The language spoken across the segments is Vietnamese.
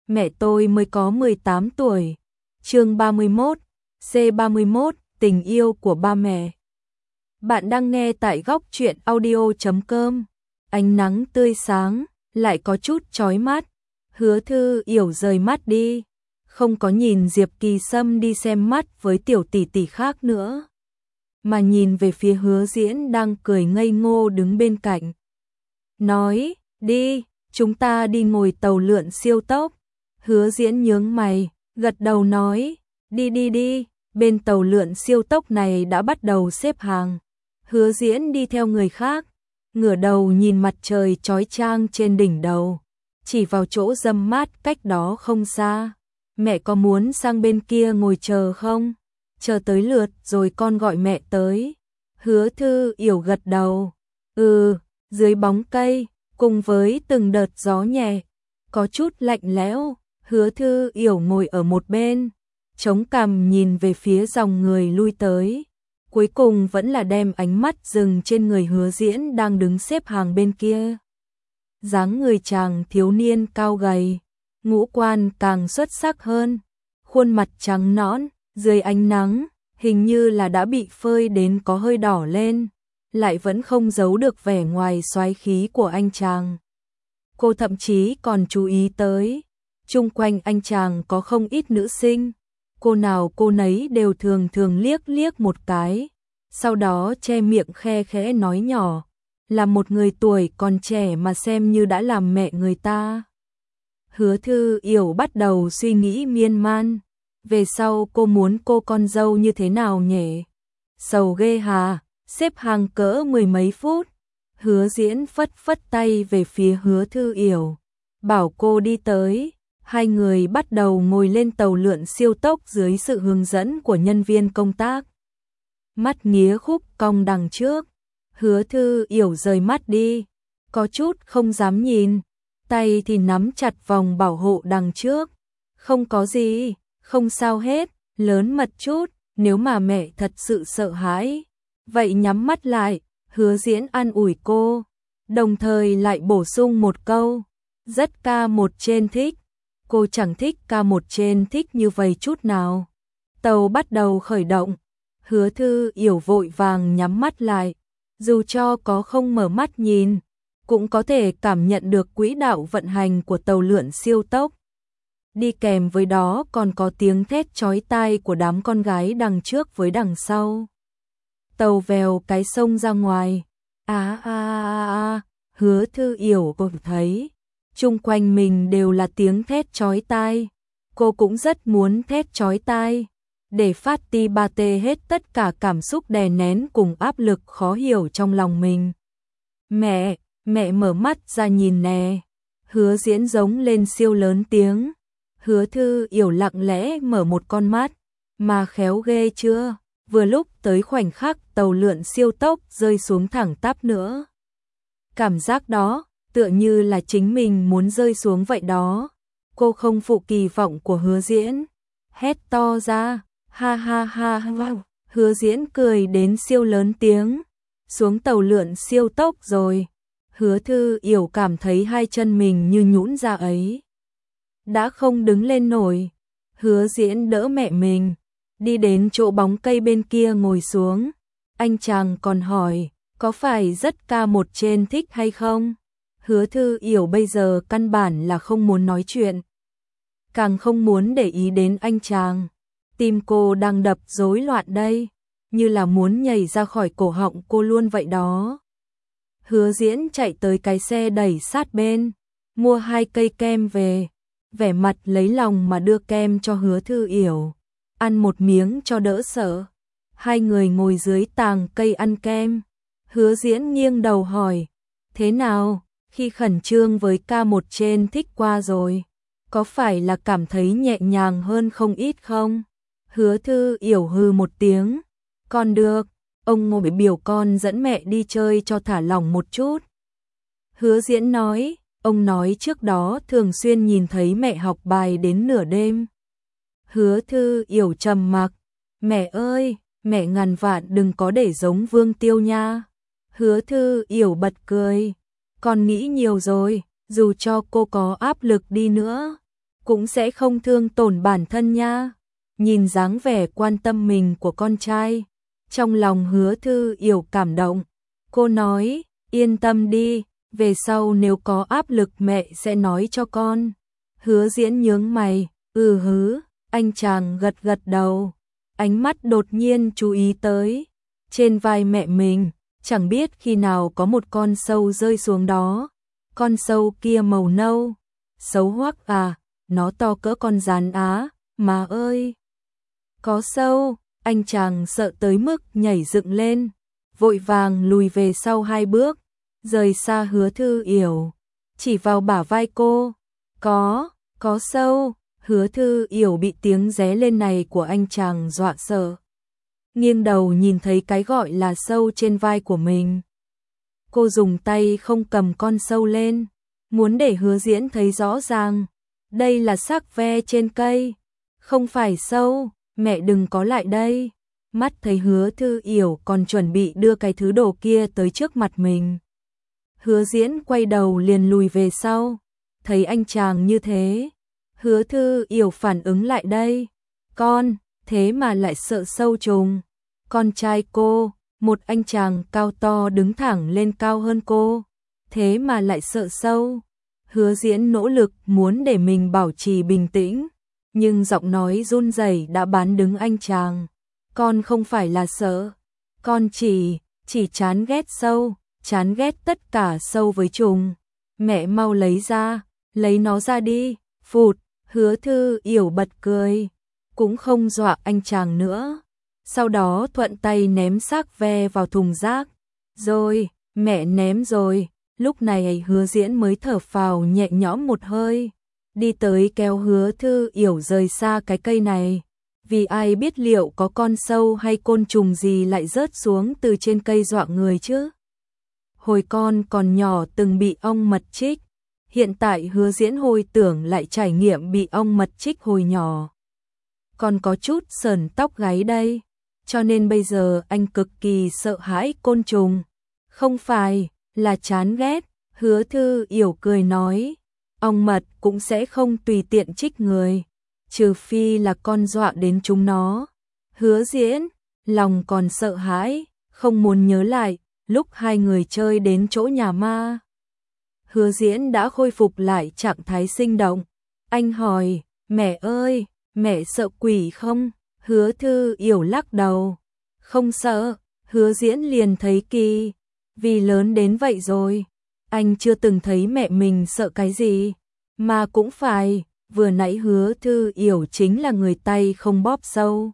mẹ tôi mới có 18 tuổi. Chương 31, C31, tình yêu của ba mẹ. Bạn đang nghe tại góc truyện audio.com. Ánh nắng tươi sáng, lại có chút chói mắt. Hứa Thư Yểu rời mắt đi, không có nhìn Diệp Kỳ Sâm đi xem mắt với tiểu tỷ tỷ khác nữa, mà nhìn về phía Hứa Diễn đang cười ngây ngô đứng bên cạnh. Nói, đi, chúng ta đi ngồi tàu lượn siêu tốc. Hứa Diễn nhướng mày, gật đầu nói, đi. Bên tàu lượn siêu tốc này đã bắt đầu xếp hàng. Hứa Diễn đi theo người khác, ngửa đầu nhìn mặt trời chói chang trên đỉnh đầu, chỉ vào chỗ râm mát cách đó không xa. Mẹ có muốn sang bên kia ngồi chờ không? Chờ tới lượt rồi con gọi mẹ tới. Hứa Thư Yểu gật đầu. Dưới bóng cây, cùng với từng đợt gió nhẹ, có chút lạnh lẽo, Hứa Thư Yểu ngồi ở một bên, chống cằm nhìn về phía dòng người lui tới. Cuối cùng vẫn là đem ánh mắt dừng trên người Hứa Diễn đang đứng xếp hàng bên kia. Dáng người chàng thiếu niên cao gầy, ngũ quan càng xuất sắc hơn, khuôn mặt trắng nõn, dưới ánh nắng, hình như là đã bị phơi đến có hơi đỏ lên, lại vẫn không giấu được vẻ ngoài soái khí của anh chàng. Cô thậm chí còn chú ý tới, chung quanh anh chàng có không ít nữ sinh, cô nào cô nấy đều thường liếc một cái, sau đó che miệng khe khẽ nói nhỏ, là một người tuổi còn trẻ mà xem như đã làm mẹ người ta. Hứa Thư Yểu bắt đầu suy nghĩ miên man, về sau cô muốn cô con dâu như thế nào nhỉ? Sầu ghê hà, xếp hàng cỡ mười mấy phút. Hứa Diễn phất tay về phía Hứa Thư Yểu, bảo cô đi tới. Hai người bắt đầu ngồi lên tàu lượn siêu tốc dưới sự hướng dẫn của nhân viên công tác. Mắt nghía khúc cong đằng trước, Hứa Thư Yểu rời mắt đi, có chút không dám nhìn, tay thì nắm chặt vòng bảo hộ đằng trước. Không có gì, không sao hết, lớn mật chút, nếu mà mẹ thật sự sợ hãi, vậy nhắm mắt lại. Hứa Diễn an ủi cô, đồng thời lại bổ sung một câu, rất K1 trên thích. Cô chẳng thích K1 trên thích như vậy chút nào. Tàu bắt đầu khởi động, Hứa Thư Yểu vội vàng nhắm mắt lại, dù cho có không mở mắt nhìn, cũng có thể cảm nhận được quỹ đạo vận hành của tàu lượn siêu tốc. Đi kèm với đó còn có tiếng thét chói tai của đám con gái đằng trước với đằng sau. Tàu vèo cái sông ra ngoài. Hứa Thư Yểu cô thấy chung quanh mình đều là tiếng thét chói tai. Cô cũng rất muốn thét chói tai để phát ti ba tê hết tất cả cảm xúc đè nén cùng áp lực khó hiểu trong lòng mình. Mẹ mở mắt ra nhìn nè. Hứa Diễn giống lên siêu lớn tiếng. Hứa Thư Yểu lặng lẽ mở một con mắt, mà khéo ghê chưa? Vừa lúc tới khoảnh khắc tàu lượn siêu tốc rơi xuống thẳng tắp nữa. Cảm giác đó, tựa như là chính mình muốn rơi xuống vậy đó. Cô không phụ kỳ vọng của Hứa Diễn, hét to ra, ha. Hứa Diễn cười đến siêu lớn tiếng, xuống tàu lượn siêu tốc rồi. Hứa Thư Yểu cảm thấy hai chân mình như nhũn ra ấy, đã không đứng lên nổi. Hứa Diễn đỡ mẹ mình, đi đến chỗ bóng cây bên kia ngồi xuống. Anh chàng còn hỏi, có phải rất K1 trên thích hay không? Hứa Thư Yểu bây giờ căn bản là không muốn nói chuyện, càng không muốn để ý đến anh chàng. Tim cô đang đập rối loạn đây, như là muốn nhảy ra khỏi cổ họng cô luôn vậy đó. Hứa Diễn chạy tới cái xe đẩy sát bên, mua 2 cây kem về, vẻ mặt lấy lòng mà đưa kem cho Hứa Thư Yểu, ăn một miếng cho đỡ sợ. Hai người ngồi dưới tàng cây ăn kem. Hứa Diễn nghiêng đầu hỏi, thế nào, khi khẩn trương với K1 trên thích qua rồi, có phải là cảm thấy nhẹ nhàng hơn không ít không? Hứa Thư Yểu hừ một tiếng, con được, ông ngồi biểu con dẫn mẹ đi chơi cho thả lỏng một chút. Hứa Diễn nói, ông nói trước đó thường xuyên nhìn thấy mẹ học bài đến nửa đêm. Hứa Thư Yểu trầm mặc, mẹ ơi, mẹ ngàn vạn đừng có để giống Vương Tiêu nha. Hứa Thư Yểu bật cười, con nghĩ nhiều rồi, dù cho cô có áp lực đi nữa, cũng sẽ không thương tổn bản thân nha. Nhìn dáng vẻ quan tâm mình của con trai, trong lòng Hứa Thư Yểu cảm động. Cô nói, yên tâm đi, về sau nếu có áp lực mẹ sẽ nói cho con. Hứa Diễn nhướng mày, hứ, anh chàng gật gật đầu. Ánh mắt đột nhiên chú ý tới trên vai mẹ mình, chẳng biết khi nào có một con sâu rơi xuống đó. Con sâu kia màu nâu, xấu hoắc à, nó to cỡ con gián á, má ơi. Có sâu, anh chàng sợ tới mức nhảy dựng lên, vội vàng lùi về sau 2 bước, rời xa Hứa Thư Yểu, chỉ vào bả vai cô. Có sâu. Hứa Thư Yểu bị tiếng ré lên này của anh chàng dọa sợ. Nghiêng đầu nhìn thấy cái gọi là sâu trên vai của mình. Cô dùng tay không cầm con sâu lên, muốn để Hứa Diễn thấy rõ ràng. Đây là xác ve trên cây, không phải sâu, mẹ đừng có lại đây. Mắt thấy Hứa Thư Yểu còn chuẩn bị đưa cái thứ đồ kia tới trước mặt mình. Hứa Diễn quay đầu liền lùi về sau, thấy anh chàng như thế. Hứa Thư Yểu phản ứng lại đây. Con, thế mà lại sợ sâu trùng. Con trai cô, một anh chàng cao to đứng thẳng lên cao hơn cô, thế mà lại sợ sâu. Hứa Diễn nỗ lực muốn để mình bảo trì bình tĩnh, nhưng giọng nói run rẩy đã bán đứng anh chàng. Con không phải là sợ, con chỉ chán ghét sâu, chán ghét tất cả sâu với trùng. Mẹ mau lấy nó ra đi. Phụt. Hứa Thư Yểu bật cười, cũng không dọa anh chàng nữa. Sau đó thuận tay ném xác ve vào thùng rác. Rồi, mẹ ném rồi. Lúc này Hứa Diễn mới thở phào nhẹ nhõm một hơi, đi tới kéo Hứa Thư Yểu rời xa cái cây này. Vì ai biết liệu có con sâu hay côn trùng gì lại rớt xuống từ trên cây dọa người chứ. Hồi con còn nhỏ từng bị ong mật trích. Hiện tại Hứa Diễn hồi tưởng lại trải nghiệm bị ong mật trích hồi nhỏ, còn có chút sởn tóc gáy đây, cho nên bây giờ anh cực kỳ sợ hãi côn trùng. Không phải là chán ghét. Hứa Thư Yểu cười nói, ong mật cũng sẽ không tùy tiện trích người, trừ phi là con dọa đến chúng nó. Hứa Diễn lòng còn sợ hãi, không muốn nhớ lại lúc 2 người chơi đến chỗ nhà ma. Hứa Diễn đã khôi phục lại trạng thái sinh động. Anh hỏi, mẹ ơi, mẹ sợ quỷ không? Hứa Thư Yểu lắc đầu. Không sợ. Hứa Diễn liền thấy kỳ, vì lớn đến vậy rồi, anh chưa từng thấy mẹ mình sợ cái gì. Mà cũng phải, vừa nãy Hứa Thư Yểu chính là người tay không bóp sâu,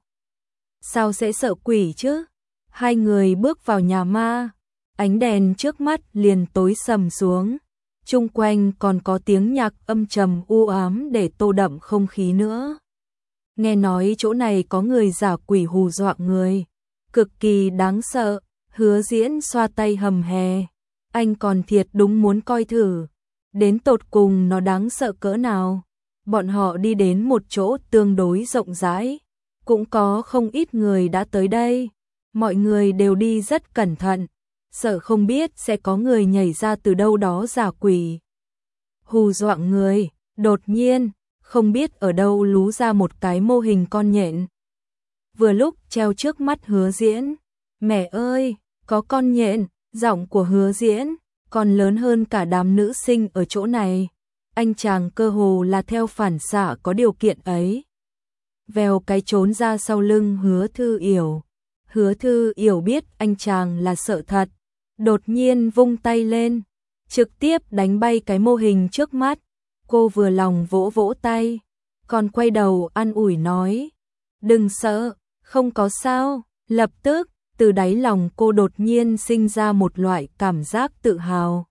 sao sẽ sợ quỷ chứ? 2 người bước vào nhà ma, ánh đèn trước mắt liền tối sầm xuống. Chung quanh còn có tiếng nhạc âm trầm u ám để tô đậm không khí nữa. Nghe nói chỗ này có người giả quỷ hù dọa người, cực kỳ đáng sợ. Hứa Diễn xoa tay hầm hè, anh còn thiệt đúng muốn coi thử, đến tột cùng nó đáng sợ cỡ nào. Bọn họ đi đến một chỗ tương đối rộng rãi, cũng có không ít người đã tới đây. Mọi người đều đi rất cẩn thận, sợ không biết sẽ có người nhảy ra từ đâu đó giả quỷ hù dọa người. Đột nhiên, không biết ở đâu lú ra một cái mô hình con nhện, vừa lúc treo trước mắt Hứa Diễn. Mẹ ơi, có con nhện. Giọng của Hứa Diễn còn lớn hơn cả đám nữ sinh ở chỗ này. Anh chàng cơ hồ là theo phản xạ có điều kiện ấy, vèo cái trốn ra sau lưng Hứa Thư Yểu. Hứa Thư Yểu biết anh chàng là sợ thật, đột nhiên vung tay lên, trực tiếp đánh bay cái mô hình trước mắt. Cô vừa lòng vỗ vỗ tay, còn quay đầu an ủi nói, đừng sợ, không có sao. Lập tức, từ đáy lòng cô đột nhiên sinh ra một loại cảm giác tự hào.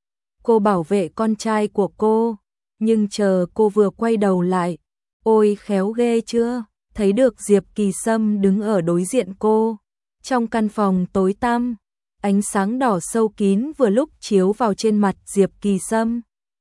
Cô bảo vệ con trai của cô, nhưng chờ cô vừa quay đầu lại, ôi khéo ghê chưa, thấy được Diệp Kỳ Sâm đứng ở đối diện cô. Trong căn phòng tối tăm, ánh sáng đỏ sâu kín vừa lúc chiếu vào trên mặt Diệp Kỳ Sâm.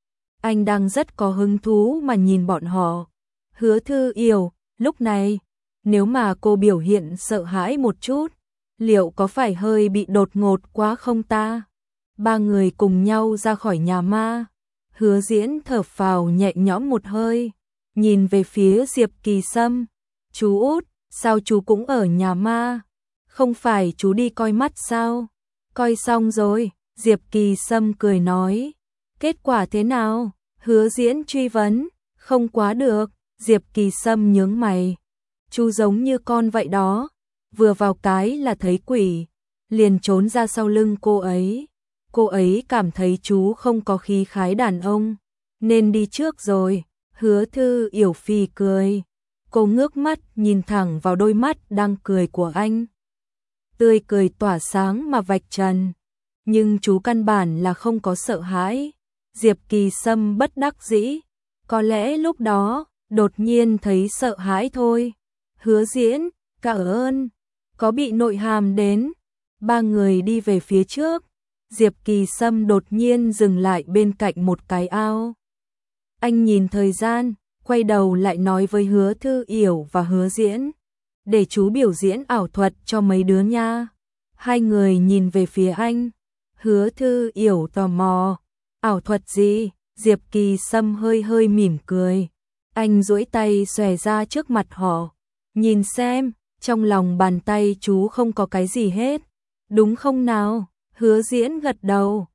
Anh đang rất có hứng thú mà nhìn bọn họ. Hứa Thư Yểu, lúc này, nếu mà cô biểu hiện sợ hãi một chút, liệu có phải hơi bị đột ngột quá không ta? 3 người cùng nhau ra khỏi nhà ma. Hứa Diễn thở phào nhẹ nhõm một hơi, nhìn về phía Diệp Kỳ Sâm. Chú út, sao chú cũng ở nhà ma? Không phải chú đi coi mắt sao? Coi xong rồi, Diệp Kỳ Sâm cười nói. Kết quả thế nào? Hứa Diễn truy vấn. Không quá được, Diệp Kỳ Sâm nhướng mày. Chú giống như con vậy đó, vừa vào cái là thấy quỷ, liền trốn ra sau lưng cô ấy. Cô ấy cảm thấy chú không có khí khái đàn ông, nên đi trước rồi. Hứa Thư Yểu phì cười. Cô ngước mắt nhìn thẳng vào đôi mắt đang cười của anh. Tươi cười tỏa sáng mà vạch trần. Nhưng chú căn bản là không có sợ hãi. Diệp Kỳ Sâm bất đắc dĩ. Có lẽ lúc đó, đột nhiên thấy sợ hãi thôi. Hứa Diễn, cảm ơn. Có bị nội hàm đến. Ba người đi về phía trước. Diệp Kỳ Sâm đột nhiên dừng lại bên cạnh một cái ao. Anh nhìn thời gian, quay đầu lại nói với Hứa Thư Yểu và Hứa Diễn. Để chú biểu diễn ảo thuật cho mấy đứa nha. Hai người nhìn về phía anh. Hứa Thư Yểu tò mò. Ảo thuật gì? Diệp Kỳ Sâm hơi hơi mỉm cười. Anh duỗi tay xòe ra trước mặt họ. Nhìn xem, trong lòng bàn tay chú không có cái gì hết. Đúng không nào? Hứa Diễn gật đầu.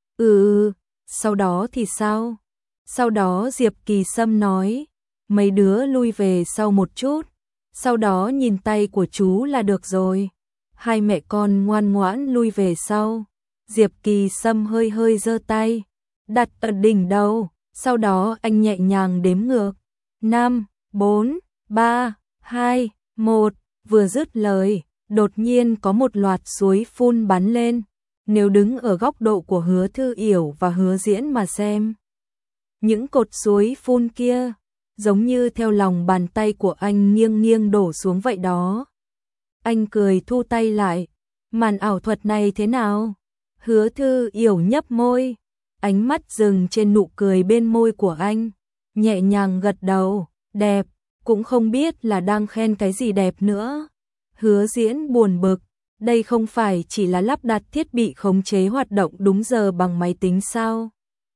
Sau đó thì sao? Sau đó Diệp Kỳ Sâm nói. Mấy đứa lui về sau một chút. Sau đó nhìn tay của chú là được rồi. Hai mẹ con ngoan ngoãn lui về sau. Diệp Kỳ Sâm hơi hơi giơ tay, đặt ở đỉnh đầu. Sau đó anh nhẹ nhàng đếm ngược. 5, 4, 3, 2, 1. Vừa dứt lời, đột nhiên có một loạt suối phun bắn lên. Nếu đứng ở góc độ của Hứa Thư Yểu và Hứa Diễn mà xem, những cột suối phun kia giống như theo lòng bàn tay của anh nghiêng nghiêng đổ xuống vậy đó. Anh cười thu tay lại. Màn ảo thuật này thế nào? Hứa Thư Yểu nhấp môi, ánh mắt dừng trên nụ cười bên môi của anh, nhẹ nhàng gật đầu. Đẹp, cũng không biết là đang khen cái gì đẹp nữa. Hứa Diễn buồn bực, đây không phải chỉ là lắp đặt thiết bị khống chế hoạt động đúng giờ bằng máy tính sao?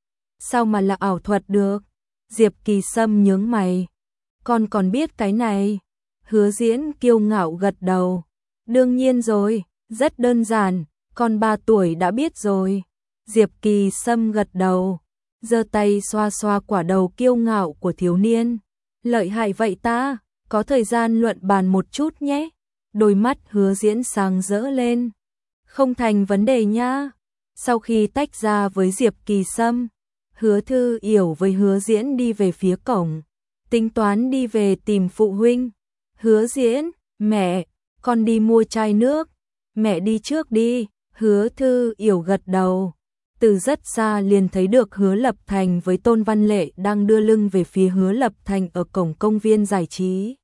Sao mà là ảo thuật được? Diệp Kỳ Sâm nhướng mày. Con còn biết cái này? Hứa Diễn kiêu ngạo gật đầu. Đương nhiên rồi, rất đơn giản, con 3 tuổi đã biết rồi. Diệp Kỳ Sâm gật đầu, giơ tay xoa xoa quả đầu kiêu ngạo của thiếu niên. Lợi hại vậy ta, có thời gian luận bàn một chút nhé. Đôi mắt Hứa Diễn sáng rỡ lên. Không thành vấn đề nha. Sau khi tách ra với Diệp Kỳ Sâm, Hứa Thư Yểu với Hứa Diễn đi về phía cổng, tính toán đi về tìm phụ huynh. Hứa Diễn, mẹ, con đi mua chai nước. Mẹ đi trước đi. Hứa Thư Yểu gật đầu. Từ rất xa liền thấy được Hứa Lập Thành với Tôn Văn Lệ đang đưa lưng về phía Hứa Lập Thành ở cổng công viên giải trí.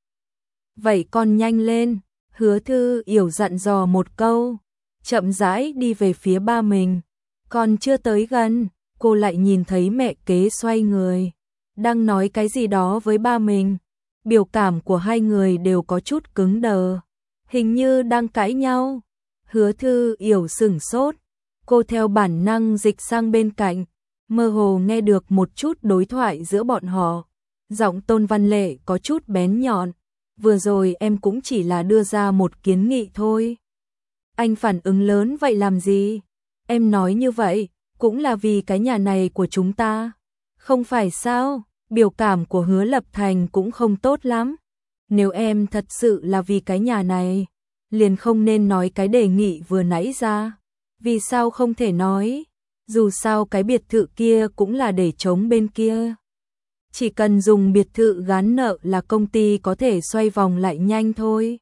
Vậy con nhanh lên. Hứa Thư Yểu dặn dò một câu, chậm rãi đi về phía ba mình. Còn chưa tới gần, cô lại nhìn thấy mẹ kế xoay người, đang nói cái gì đó với ba mình. Biểu cảm của hai người đều có chút cứng đờ, hình như đang cãi nhau. Hứa Thư Yểu sửng sốt, cô theo bản năng dịch sang bên cạnh, mơ hồ nghe được một chút đối thoại giữa bọn họ. Giọng Tôn Văn Lệ có chút bén nhọn. Vừa rồi em cũng chỉ là đưa ra một kiến nghị thôi. Anh phản ứng lớn vậy làm gì? Em nói như vậy, cũng là vì cái nhà này của chúng ta. Không phải sao? Biểu cảm của Hứa Lập Thành cũng không tốt lắm. Nếu em thật sự là vì cái nhà này, liền không nên nói cái đề nghị vừa nãy ra. Vì sao không thể nói? Dù sao cái biệt thự kia cũng là để chống bên kia. Chỉ cần dùng biệt thự gán nợ là công ty có thể xoay vòng lại nhanh thôi.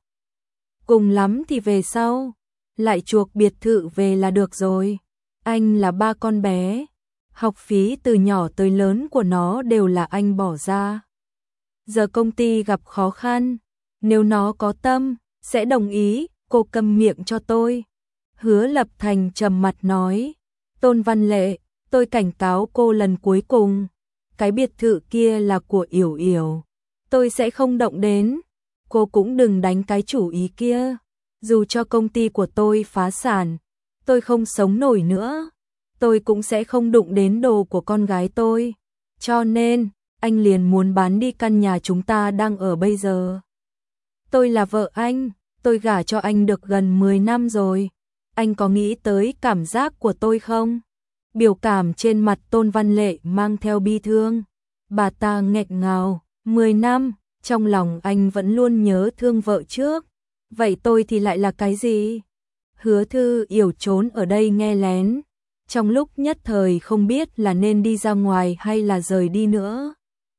Cùng lắm thì về sau, lại chuộc biệt thự về là được rồi. Anh là ba con bé, học phí từ nhỏ tới lớn của nó đều là anh bỏ ra. Giờ công ty gặp khó khăn, nếu nó có tâm, sẽ đồng ý. Cô câm miệng cho tôi. Hứa Lập Thành trầm mặt nói. Tôn Văn Lệ, tôi cảnh cáo cô lần cuối cùng. Cái biệt thự kia là của Yểu Yểu, tôi sẽ không động đến. Cô cũng đừng đánh cái chủ ý kia. Dù cho công ty của tôi phá sản, tôi không sống nổi nữa, tôi cũng sẽ không đụng đến đồ của con gái tôi. Cho nên, anh liền muốn bán đi căn nhà chúng ta đang ở bây giờ. Tôi là vợ anh, tôi gả cho anh được gần 10 năm rồi. Anh có nghĩ tới cảm giác của tôi không? Biểu cảm trên mặt Tôn Văn Lệ mang theo bi thương. Bà ta nghẹn ngào, 10 năm, trong lòng anh vẫn luôn nhớ thương vợ trước. Vậy tôi thì lại là cái gì? Hứa Thư Yểu trốn ở đây nghe lén. Trong lúc nhất thời không biết là nên đi ra ngoài hay là rời đi nữa.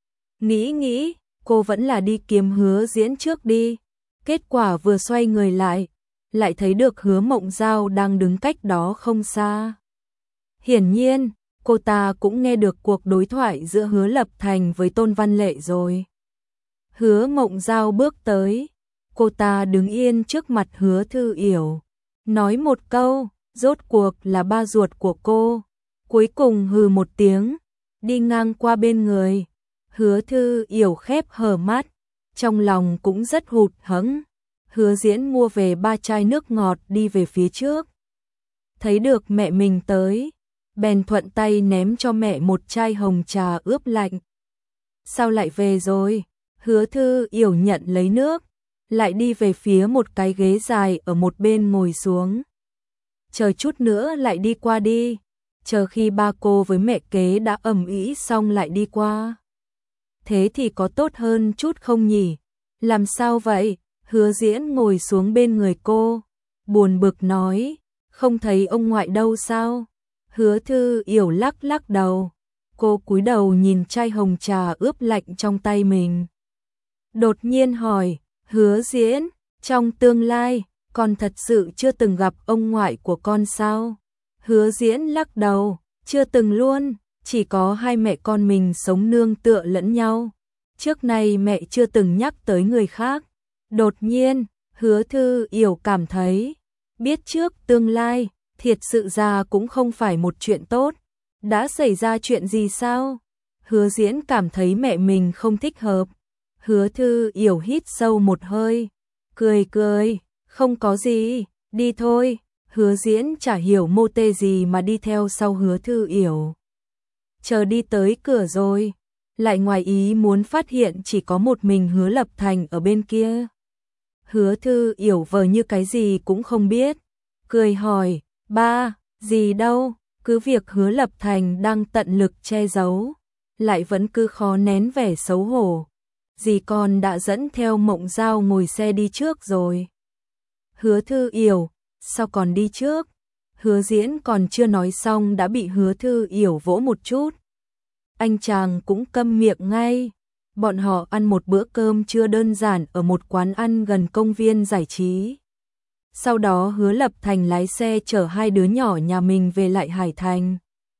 Nghĩ, cô vẫn là đi kiếm Hứa Diễn trước đi. Kết quả vừa xoay người lại thấy được Hứa Mộng Giao đang đứng cách đó không xa. Hiển nhiên, cô ta cũng nghe được cuộc đối thoại giữa Hứa Lập Thành với Tôn Văn Lệ rồi. Hứa Mộng Giao bước tới, cô ta đứng yên trước mặt Hứa Thư Yểu, nói một câu, rốt cuộc là ba ruột của cô. Cuối cùng hừ một tiếng, đi ngang qua bên người. Hứa Thư Yểu khép hờ mắt, trong lòng cũng rất hụt hẫng. Hứa Diễn mua về 3 chai nước ngọt đi về phía trước. Thấy được mẹ mình tới, bèn thuận tay ném cho mẹ một chai hồng trà ướp lạnh. Sao lại về rồi? Hứa Thư Yểu nhận lấy nước, lại đi về phía một cái ghế dài ở một bên ngồi xuống. Chờ chút nữa lại đi qua đi, chờ khi ba cô với mẹ kế đã ầm ĩ xong lại đi qua. Thế thì có tốt hơn chút không nhỉ? Làm sao vậy? Hứa Diễn ngồi xuống bên người cô, buồn bực nói, không thấy ông ngoại đâu sao? Hứa Thư Yểu lắc lắc đầu, cô cúi đầu nhìn chai hồng trà ướp lạnh trong tay mình. Đột nhiên hỏi, Hứa Diễn, trong tương lai, con thật sự chưa từng gặp ông ngoại của con sao? Hứa Diễn lắc đầu, chưa từng luôn, chỉ có hai mẹ con mình sống nương tựa lẫn nhau. Trước nay mẹ chưa từng nhắc tới người khác. Đột nhiên, Hứa Thư Yểu cảm thấy, biết trước tương lai, thiệt sự ra cũng không phải một chuyện tốt. Đã xảy ra chuyện gì sao? Hứa Diễn cảm thấy mẹ mình không thích hợp. Hứa Thư Yểu hít sâu một hơi, cười, không có gì, đi thôi. Hứa Diễn chả hiểu mô tê gì mà đi theo sau Hứa Thư Yểu. Chờ đi tới cửa rồi, lại ngoài ý muốn phát hiện chỉ có một mình Hứa Lập Thành ở bên kia. Hứa Thư Yểu vờ như cái gì cũng không biết, cười hỏi, ba, gì đâu, cứ việc Hứa Lập Thành đang tận lực che giấu, lại vẫn cứ khó nén vẻ xấu hổ. Dì con đã dẫn theo Mộng Giao ngồi xe đi trước rồi. Hứa Thư Yểu, sao còn đi trước? Hứa Diễn còn chưa nói xong đã bị Hứa Thư Yểu vỗ một chút. Anh chàng cũng câm miệng ngay. Bọn họ ăn một bữa cơm trưa đơn giản ở một quán ăn gần công viên giải trí. Sau đó Hứa Lập Thành lái xe chở hai đứa nhỏ nhà mình về lại Hải Thành.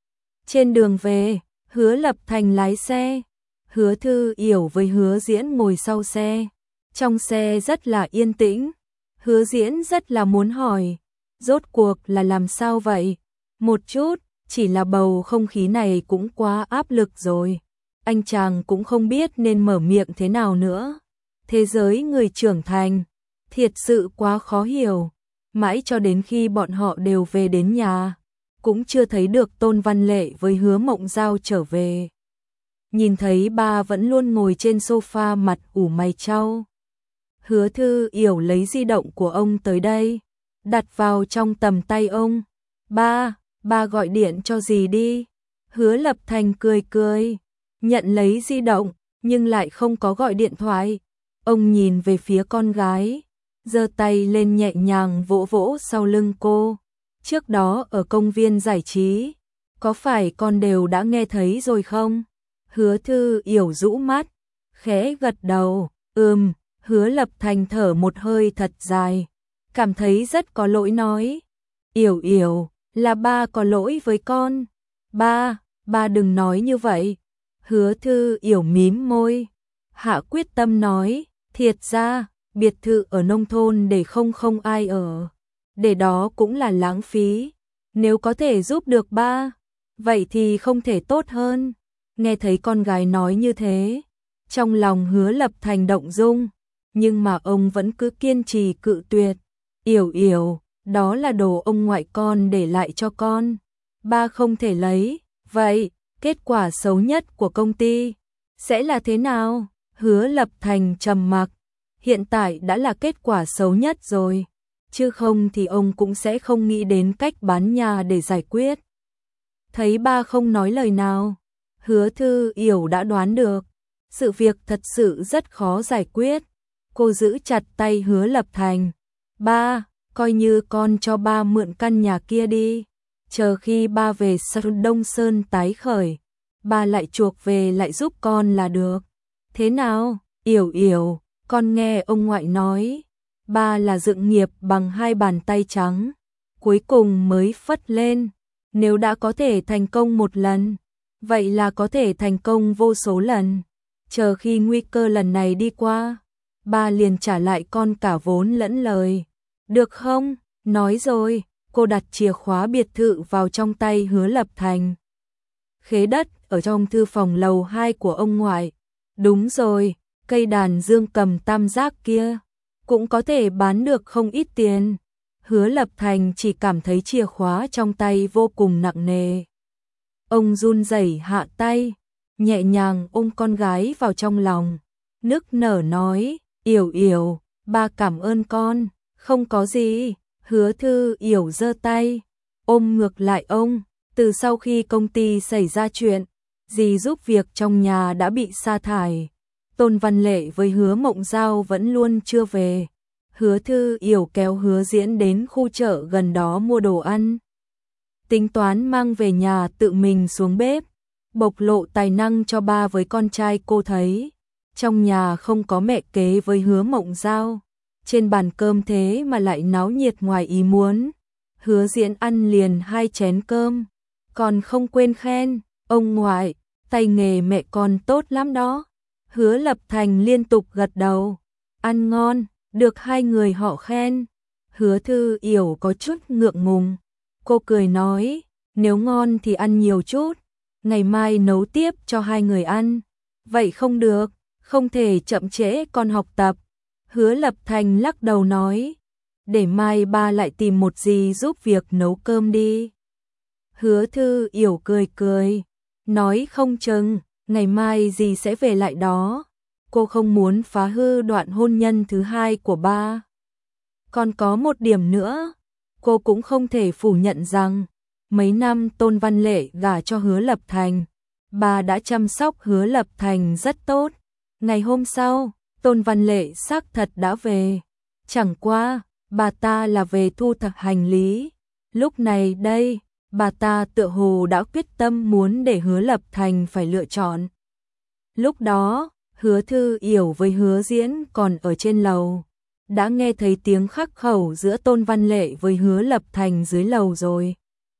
Trên đường về, Hứa Lập Thành lái xe, Hứa Thư Yểu với Hứa Diễn ngồi sau xe. Trong xe rất là yên tĩnh. Hứa Diễn rất là muốn hỏi, rốt cuộc là làm sao vậy? Một chút, chỉ là bầu không khí này cũng quá áp lực rồi. Anh chàng cũng không biết nên mở miệng thế nào nữa. Thế giới người trưởng thành, thiệt sự quá khó hiểu. Mãi cho đến khi bọn họ đều về đến nhà, cũng chưa thấy được Tôn Văn Lệ với Hứa Mộng Giao trở về. Nhìn thấy ba vẫn luôn ngồi trên sofa mặt ủ mày chau. Hứa Thư Yểu lấy di động của ông tới đây, đặt vào trong tầm tay ông. Ba gọi điện cho dì đi. Hứa Lập Thành cười, nhận lấy di động, nhưng lại không có gọi điện thoại. Ông nhìn về phía con gái, giơ tay lên nhẹ nhàng vỗ vỗ sau lưng cô. Trước đó ở công viên giải trí, có phải con đều đã nghe thấy rồi không? Hứa Thư Yểu rũ mắt, khẽ gật đầu, Hứa Lập Thành thở một hơi thật dài, cảm thấy rất có lỗi nói. Yểu, là ba có lỗi với con. Ba đừng nói như vậy. Hứa Thư Yểu mím môi, hạ quyết tâm nói, thiệt ra, biệt thự ở nông thôn để không ai ở, để đó cũng là lãng phí. Nếu có thể giúp được ba, vậy thì không thể tốt hơn. Nghe thấy con gái nói như thế, trong lòng Hứa Lập Thành động dung, nhưng mà ông vẫn cứ kiên trì cự tuyệt. Yểu, đó là đồ ông ngoại con để lại cho con, ba không thể lấy. Vậy, kết quả xấu nhất của công ty Sẽ là thế nào? Hứa Lập Thành trầm mặc. Hiện tại đã là kết quả xấu nhất rồi. Chứ không thì ông cũng sẽ không nghĩ đến cách bán nhà để giải quyết. Thấy ba không nói lời nào, Hứa Thư Yểu đã đoán được. Sự việc thật sự rất khó giải quyết. Cô giữ chặt tay Hứa Lập Thành. Ba, coi như con cho ba mượn căn nhà kia đi. Chờ khi ba về Đông Sơn tái khởi, ba lại chuộc về lại giúp con là được. Thế nào, Yểu Yểu, con nghe ông ngoại nói, ba là dựng nghiệp bằng hai bàn tay trắng, cuối cùng mới phất lên. Nếu đã có thể thành công một lần, vậy là có thể thành công vô số lần. Chờ khi nguy cơ lần này đi qua, ba liền trả lại con cả vốn lẫn lời. Được không? Nói rồi, cô đặt chìa khóa biệt thự vào trong tay Hứa Lập Thành. Khế đất ở trong thư phòng lầu 2 của ông ngoại. Đúng rồi, cây đàn dương cầm tam giác kia cũng có thể bán được không ít tiền. Hứa Lập Thành chỉ cảm thấy chìa khóa trong tay vô cùng nặng nề. Ông run rẩy hạ tay, nhẹ nhàng ôm con gái vào trong lòng, nức nở nói, Yểu Yểu, ba cảm ơn con. Không có gì. Hứa Thư Yểu giơ tay, ôm ngược lại ông. Từ sau khi công ty xảy ra chuyện, dì giúp việc trong nhà đã bị sa thải. Tôn Văn Lệ với Hứa Mộng Giao vẫn luôn chưa về. Hứa Thư Yểu kéo Hứa Diễn đến khu chợ gần đó mua đồ ăn. Tính toán mang về nhà tự mình xuống bếp, bộc lộ tài năng cho ba với con trai cô thấy. Trong nhà không có mẹ kế với Hứa Mộng Giao. Trên bàn cơm thế mà lại náo nhiệt ngoài ý muốn. Hứa Diễn ăn liền 2 chén cơm, còn không quên khen, ông ngoại, tay nghề mẹ con tốt lắm đó. Hứa Lập Thành liên tục gật đầu, ăn ngon, được 2 người họ khen. Hứa Thư Yểu có chút ngượng ngùng, cô cười nói, nếu ngon thì ăn nhiều chút, ngày mai nấu tiếp cho 2 người ăn. Vậy không được, không thể chậm trễ con học tập. Hứa Lập Thành lắc đầu nói, để mai ba lại tìm một dì giúp việc nấu cơm đi. Hứa Thư Yểu cười cười, nói không chừng, ngày mai dì sẽ về lại đó. Cô không muốn phá hư đoạn hôn nhân thứ 2 của ba. Còn có một điểm nữa, cô cũng không thể phủ nhận rằng, mấy năm Tôn Văn Lệ gả cho Hứa Lập Thành, bà đã chăm sóc Hứa Lập Thành rất tốt. Ngày hôm sau, Tôn Văn Lệ xác thật đã về. Chẳng qua, bà ta là về thu thập hành lý. Lúc này đây, bà ta tựa hồ đã quyết tâm muốn để Hứa Lập Thành phải lựa chọn. Lúc đó, Hứa Thư Yểu với Hứa Diễn còn ở trên lầu. Đã nghe thấy tiếng khắc khẩu giữa Tôn Văn Lệ với Hứa Lập Thành dưới lầu rồi.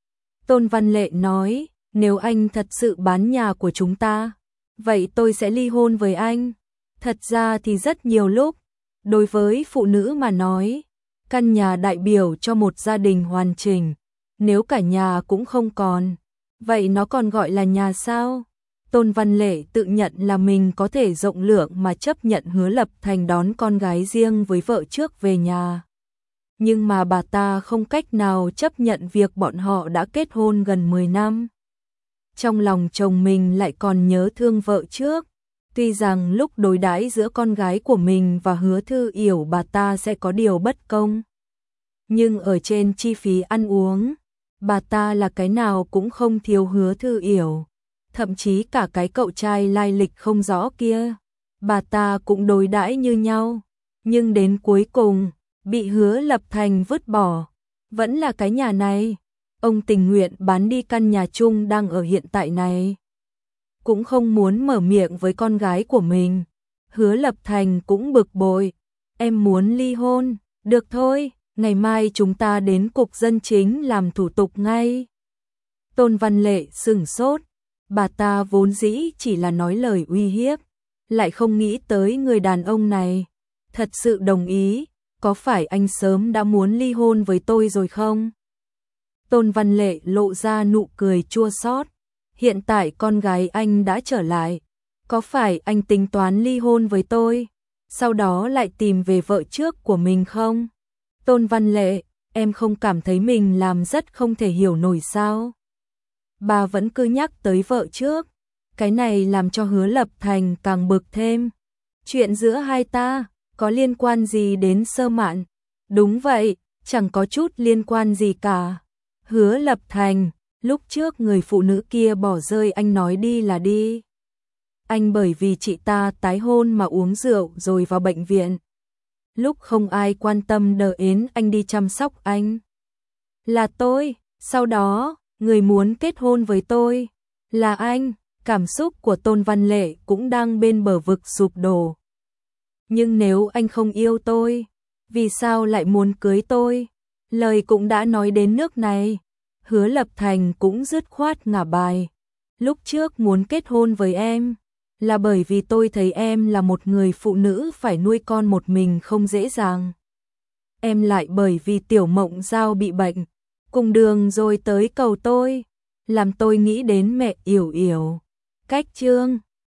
Tôn Văn Lệ nói, nếu anh thật sự bán nhà của chúng ta, vậy tôi sẽ ly hôn với anh. Thật ra thì rất nhiều lúc, đối với phụ nữ mà nói, căn nhà đại biểu cho một gia đình hoàn chỉnh. Nếu cả nhà cũng không còn, vậy nó còn gọi là nhà sao? Tôn Văn Lệ tự nhận là mình có thể rộng lượng mà chấp nhận Hứa Lập Thành đón con gái riêng với vợ trước về nhà. Nhưng mà bà ta không cách nào chấp nhận việc bọn họ đã kết hôn gần 10 năm. Trong lòng chồng mình lại còn nhớ thương vợ trước. Tuy rằng lúc đối đãi giữa con gái của mình và Hứa Thư Yểu bà ta sẽ có điều bất công. Nhưng ở trên chi phí ăn uống, bà ta là cái nào cũng không thiếu Hứa Thư Yểu. Thậm chí cả cái cậu trai lai lịch không rõ kia, bà ta cũng đối đãi như nhau. Nhưng đến cuối cùng, bị Hứa Lập Thành vứt bỏ. Vẫn là cái nhà này. Ông tình nguyện bán đi căn nhà chung đang ở hiện tại này. Cũng không muốn mở miệng với con gái của mình. Hứa Lập Thành cũng bực bội. Em muốn ly hôn, được thôi, ngày mai chúng ta đến cục dân chính làm thủ tục ngay. Tôn Văn Lệ sửng sốt, bà ta vốn dĩ chỉ là nói lời uy hiếp, lại không nghĩ tới người đàn ông này. Thật sự đồng ý, có phải anh sớm đã muốn ly hôn với tôi rồi không? Tôn Văn Lệ lộ ra nụ cười chua xót. Hiện tại con gái anh đã trở lại, có phải anh tính toán ly hôn với tôi, sau đó lại tìm về vợ trước của mình không? Tôn Văn Lệ, em không cảm thấy mình làm rất không thể hiểu nổi sao? Bà vẫn cứ nhắc tới vợ trước, Cái này làm cho Hứa Lập Thành càng bực thêm. Chuyện giữa hai ta có liên quan gì đến Sơ Mạn? Đúng vậy, chẳng có chút liên quan gì cả. Hứa Lập Thành, lúc trước người phụ nữ kia bỏ rơi anh nói đi là đi. Anh bởi vì chị ta tái hôn mà uống rượu rồi vào bệnh viện. Lúc không ai quan tâm đợi đến anh đi chăm sóc anh. Là tôi, sau đó, người muốn kết hôn với tôi. Là anh, cảm xúc của Tôn Văn Lệ cũng đang bên bờ vực sụp đổ. Nhưng nếu anh không yêu tôi, vì sao lại muốn cưới tôi? Lời cũng đã nói đến nước này. Hứa Lập Thành cũng dứt khoát ngả bài. Lúc trước muốn kết hôn với em là bởi vì tôi thấy em là một người phụ nữ phải nuôi con một mình không dễ dàng. Em lại bởi vì Tiểu Mộng Giao bị bệnh, cùng đường rồi tới cầu tôi, làm tôi nghĩ đến mẹ Yểu Yểu. Cách chương